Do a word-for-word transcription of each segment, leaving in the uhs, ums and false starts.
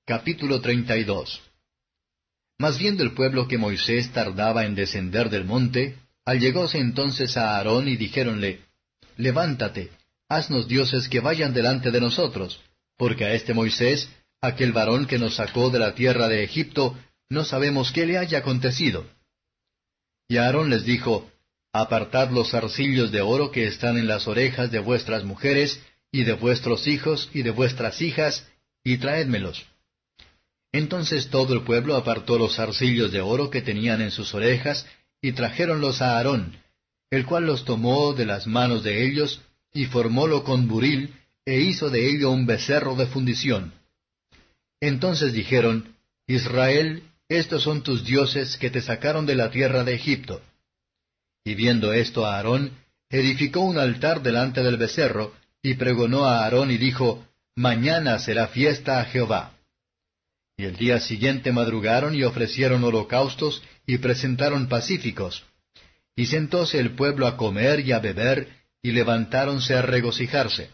Capítulo treinta y dos. Mas viendo el pueblo que Moisés tardaba en descender del monte, allegóse entonces a Aarón y dijéronle, Levántate, haznos dioses que vayan delante de nosotros, porque a este Moisés, aquel varón que nos sacó de la tierra de Egipto, no sabemos qué le haya acontecido. Y Aarón les dijo, Apartad los zarcillos de oro que están en las orejas de vuestras mujeres, y de vuestros hijos, y de vuestras hijas, y traédmelos. Entonces todo el pueblo apartó los zarcillos de oro que tenían en sus orejas, y trajéronlos a Aarón, el cual los tomó de las manos de ellos, y formólo con buril, e hizo de ello un becerro de fundición. Entonces dijeron, Israel, estos son tus dioses que te sacaron de la tierra de Egipto. Y viendo esto a Aarón, edificó un altar delante del becerro, y pregonó a Aarón y dijo, Mañana será fiesta a Jehová. Y el día siguiente madrugaron y ofrecieron holocaustos y presentaron pacíficos. Y sentóse el pueblo a comer y a beber, y levantáronse a regocijarse.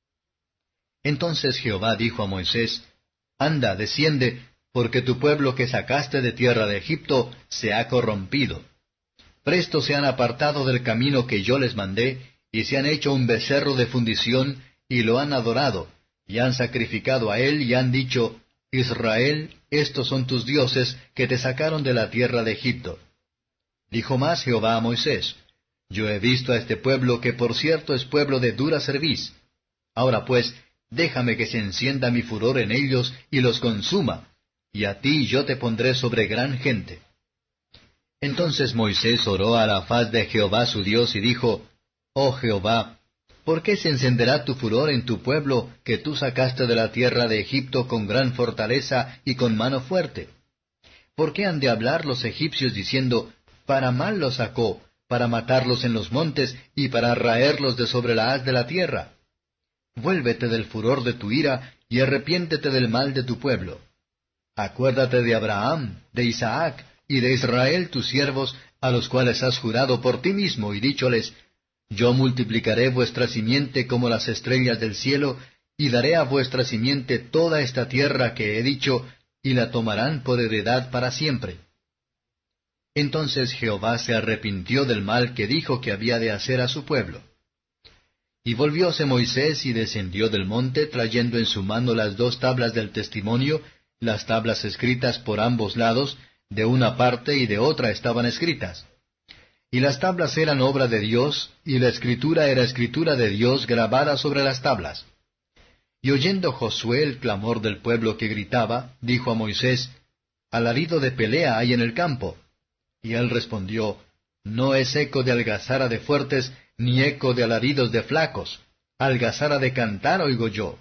Entonces Jehová dijo a Moisés, Anda, desciende, porque tu pueblo que sacaste de tierra de Egipto se ha corrompido. Presto se han apartado del camino que yo les mandé, y se han hecho un becerro de fundición, y lo han adorado, y han sacrificado a él, y han dicho, Israel, estos son tus dioses que te sacaron de la tierra de Egipto. Dijo más Jehová a Moisés, Yo he visto a este pueblo que por cierto es pueblo de dura cerviz. Ahora pues, déjame que se encienda mi furor en ellos y los consuma, y a ti yo te pondré sobre gran gente. Entonces Moisés oró a la faz de Jehová su Dios y dijo, Oh Jehová, ¿por qué se encenderá tu furor en tu pueblo que tú sacaste de la tierra de Egipto con gran fortaleza y con mano fuerte? ¿Por qué han de hablar los egipcios diciendo, para mal los sacó, para matarlos en los montes y para raerlos de sobre la haz de la tierra? Vuélvete del furor de tu ira y arrepiéntete del mal de tu pueblo. Acuérdate de Abraham, de Isaac y de Israel tus siervos, a los cuales has jurado por ti mismo y dícholes, Yo multiplicaré vuestra simiente como las estrellas del cielo, y daré a vuestra simiente toda esta tierra que he dicho, y la tomarán por heredad para siempre. Entonces Jehová se arrepintió del mal que dijo que había de hacer a su pueblo. Y volvióse Moisés y descendió del monte, trayendo en su mano las dos tablas del testimonio, las tablas escritas por ambos lados, de una parte y de otra estaban escritas. Y las tablas eran obra de Dios, y la escritura era escritura de Dios grabada sobre las tablas. Y oyendo Josué el clamor del pueblo que gritaba, dijo a Moisés, Alarido de pelea hay en el campo. Y él respondió, No es eco de algazara de fuertes, ni eco de alaridos de flacos. Algazara de cantar oigo yo.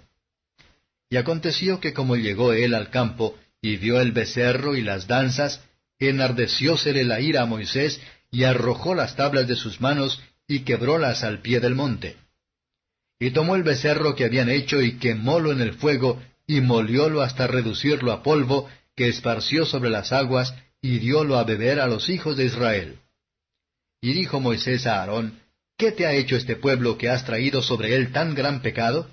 Y aconteció que como llegó él al campo, y vio el becerro y las danzas, enardeciósele la ira a Moisés, y arrojó las tablas de sus manos, y quebrólas al pie del monte. Y tomó el becerro que habían hecho, y quemólo en el fuego, y moliólo hasta reducirlo a polvo, que esparció sobre las aguas, y diólo a beber a los hijos de Israel. Y dijo Moisés a Aarón, ¿Qué te ha hecho este pueblo que has traído sobre él tan gran pecado?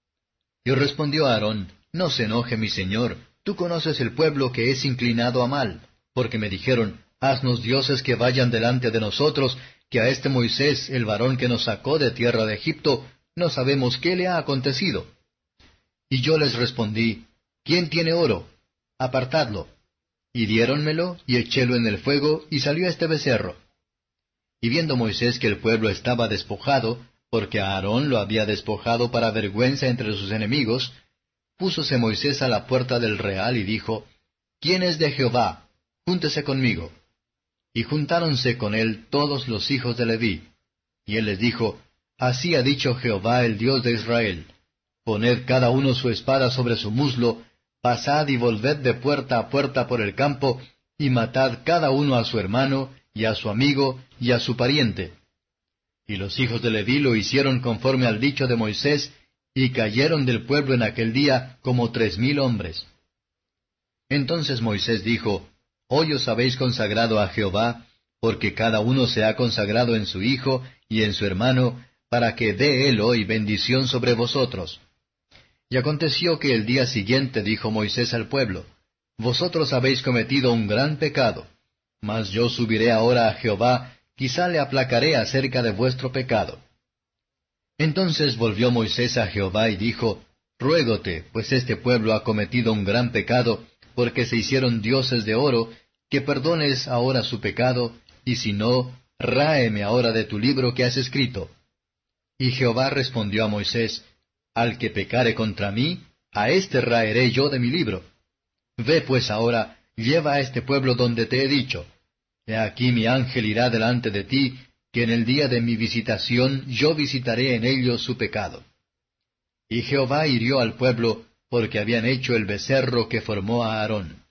Y respondió Aarón, No se enoje mi señor, tú conoces el pueblo que es inclinado a mal, porque me dijeron, Haznos dioses que vayan delante de nosotros, que a este Moisés, el varón que nos sacó de tierra de Egipto, no sabemos qué le ha acontecido. Y yo les respondí, ¿Quién tiene oro? Apartadlo. Y diéronmelo, y echélo en el fuego, y salió este becerro. Y viendo Moisés que el pueblo estaba despojado, porque Aarón lo había despojado para vergüenza entre sus enemigos, púsose Moisés a la puerta del real y dijo, ¿Quién es de Jehová? Júntese conmigo. Y juntáronse con él todos los hijos de Leví. Y él les dijo, Así ha dicho Jehová el Dios de Israel, Poned cada uno su espada sobre su muslo, pasad y volved de puerta a puerta por el campo, y matad cada uno a su hermano, y a su amigo, y a su pariente. Y los hijos de Leví lo hicieron conforme al dicho de Moisés, y cayeron del pueblo en aquel día como tres mil hombres. Entonces Moisés dijo, Hoy os habéis consagrado a Jehová, porque cada uno se ha consagrado en su hijo y en su hermano, para que dé él hoy bendición sobre vosotros. Y aconteció que el día siguiente dijo Moisés al pueblo, Vosotros habéis cometido un gran pecado, mas yo subiré ahora a Jehová, quizá le aplacaré acerca de vuestro pecado. Entonces volvió Moisés a Jehová y dijo, Ruégote, pues este pueblo ha cometido un gran pecado, porque se hicieron dioses de oro, que perdones ahora su pecado, y si no, ráeme ahora de tu libro que has escrito. Y Jehová respondió a Moisés, Al que pecare contra mí, a éste raeré yo de mi libro. Ve pues ahora, lleva a este pueblo donde te he dicho. He aquí mi ángel irá delante de ti, que en el día de mi visitación yo visitaré en ellos su pecado. Y Jehová hirió al pueblo, porque habían hecho el becerro que formó a Aarón.